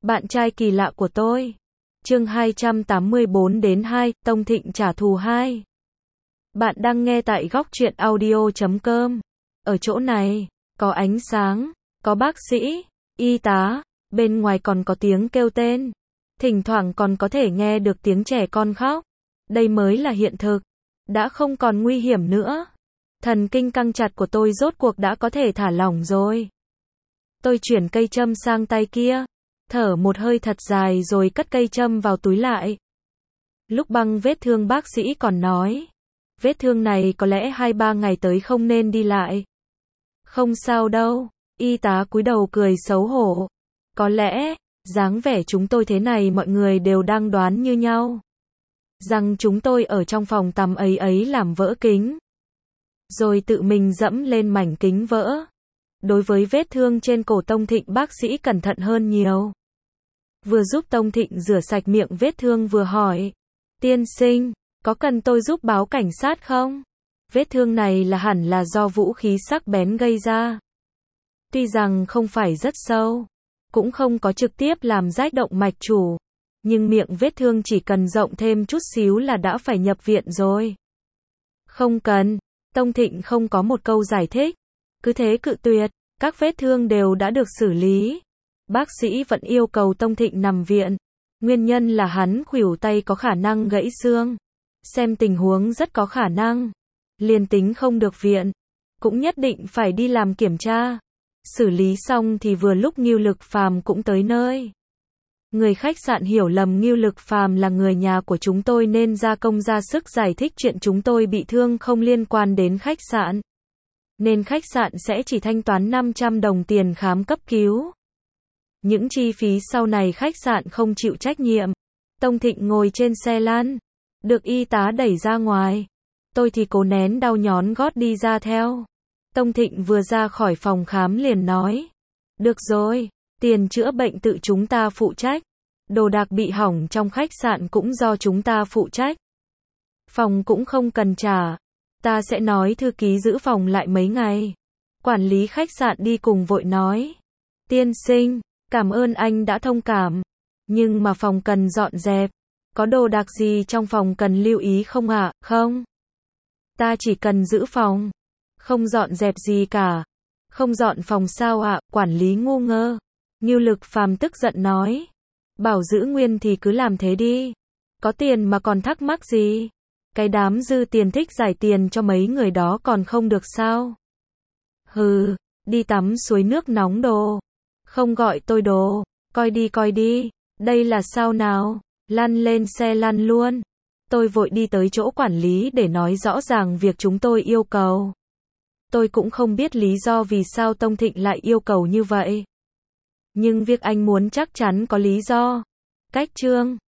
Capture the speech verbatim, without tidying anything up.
Bạn trai kỳ lạ của tôi. Chương hai trăm tám mươi bốn đến hai, Tông Thịnh trả thù hai. Bạn đang nghe tại góc truyện audio chấm com. Ở chỗ này, có ánh sáng, có bác sĩ, y tá, bên ngoài còn có tiếng kêu tên. Thỉnh thoảng còn có thể nghe được tiếng trẻ con khóc. Đây mới là hiện thực. Đã không còn nguy hiểm nữa. Thần kinh căng chặt của tôi rốt cuộc đã có thể thả lỏng rồi. Tôi chuyển cây châm sang tay kia. Thở một hơi thật dài rồi cất cây châm vào túi lại. Lúc băng vết thương bác sĩ còn nói. Vết thương này có lẽ hai ba ngày tới không nên đi lại. Không sao đâu. Y tá cúi đầu cười xấu hổ. Có lẽ, dáng vẻ chúng tôi thế này mọi người đều đang đoán như nhau. Rằng chúng tôi ở trong phòng tắm ấy ấy làm vỡ kính. Rồi tự mình dẫm lên mảnh kính vỡ. Đối với vết thương trên cổ Tông Thịnh bác sĩ cẩn thận hơn nhiều. Vừa giúp Tông Thịnh rửa sạch miệng vết thương vừa hỏi. Tiên sinh, có cần tôi giúp báo cảnh sát không? Vết thương này là hẳn là do vũ khí sắc bén gây ra. Tuy rằng không phải rất sâu, cũng không có trực tiếp làm rách động mạch chủ. Nhưng miệng vết thương chỉ cần rộng thêm chút xíu là đã phải nhập viện rồi. Không cần, Tông Thịnh không có một câu giải thích. Cứ thế cự tuyệt, các vết thương đều đã được xử lý. Bác sĩ vẫn yêu cầu Tông Thịnh nằm viện. Nguyên nhân là hắn khuỷu tay có khả năng gãy xương. Xem tình huống rất có khả năng. Liền tính không được viện, cũng nhất định phải đi làm kiểm tra. Xử lý xong thì vừa lúc Ngưu Lực Phàm cũng tới nơi. Người khách sạn hiểu lầm Ngưu Lực Phàm là người nhà của chúng tôi nên ra công ra sức giải thích chuyện chúng tôi bị thương không liên quan đến khách sạn. Nên khách sạn sẽ chỉ thanh toán năm trăm đồng tiền khám cấp cứu. Những chi phí sau này khách sạn không chịu trách nhiệm. Tông Thịnh ngồi trên xe lăn, được y tá đẩy ra ngoài. Tôi thì cố nén đau nhón gót đi ra theo. Tông Thịnh vừa ra khỏi phòng khám liền nói. Được rồi, tiền chữa bệnh tự chúng ta phụ trách. Đồ đạc bị hỏng trong khách sạn cũng do chúng ta phụ trách. Phòng cũng không cần trả. Ta sẽ nói thư ký giữ phòng lại mấy ngày. Quản lý khách sạn đi cùng vội nói. Tiên sinh, cảm ơn anh đã thông cảm. Nhưng mà phòng cần dọn dẹp. Có đồ đạc gì trong phòng cần lưu ý không ạ? À? Không. Ta chỉ cần giữ phòng. Không dọn dẹp gì cả. Không dọn phòng sao ạ? À? Quản lý ngu ngơ. Ngưu Lực Phàm tức giận nói. Bảo giữ nguyên thì cứ làm thế đi. Có tiền mà còn thắc mắc gì? Cái đám dư tiền thích giải tiền cho mấy người đó còn không được sao? Hừ, đi tắm suối nước nóng đồ. Không gọi tôi đồ. Coi đi coi đi. Đây là sao nào? Lăn lên xe lăn luôn. Tôi vội đi tới chỗ quản lý để nói rõ ràng việc chúng tôi yêu cầu. Tôi cũng không biết lý do vì sao Tông Thịnh lại yêu cầu như vậy. Nhưng việc anh muốn chắc chắn có lý do. Cách chương